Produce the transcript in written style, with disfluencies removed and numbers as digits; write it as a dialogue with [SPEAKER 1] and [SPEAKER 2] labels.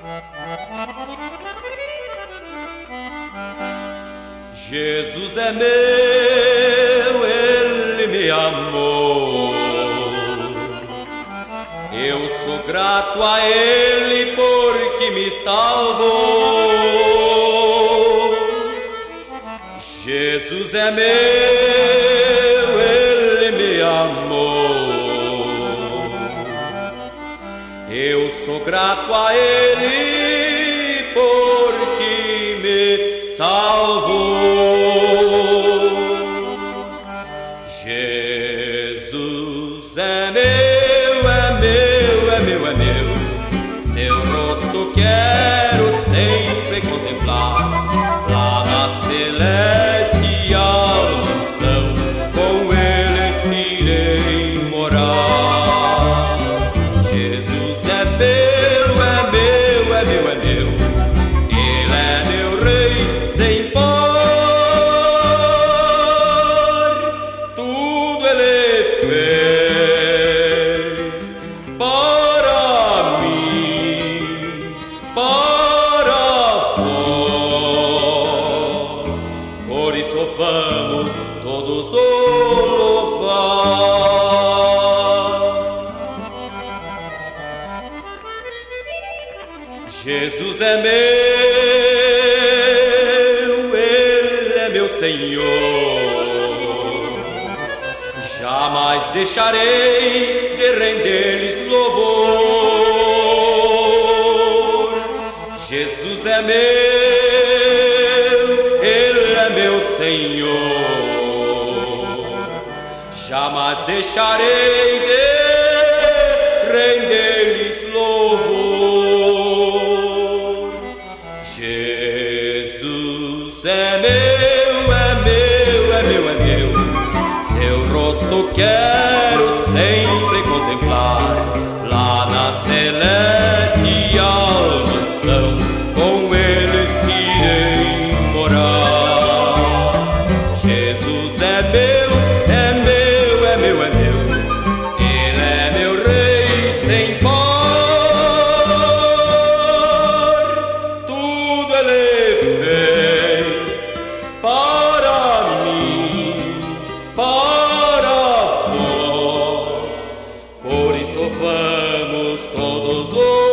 [SPEAKER 1] Jesus é meu, Ele me amou. Eu sou grato a Ele porque me salvou. Jesus é meu, Ele me amou. Eu sou grato a Ele porque me salvou. Jesus é meu, é meu, é meu, é meu. Seu rosto quero sempre contemplar. Lá na celestial mansão, com Ele irei morar. Jesus é meu, é meu, é meu, é meu. Ele é meu rei sem par. Tudo Ele fez para mim, para vós. Por isso vamos todos o louvar. Jesus é meu, Ele é meu Senhor. Jamais deixarei de render-lhes louvor. Jesus é meu, Ele é meu Senhor. Jamais deixarei de render-lhes louvor. Jesus é meu, é meu, é meu, é meu. Seu rosto quero sempre contemplar. Lá na celestial mansão, com Ele irei morar. Jesus é meu, é meu, é meu, é meu. Ele é meu rei sem par. Tudo Ele fez para mim, para vós. Por isso vamos todos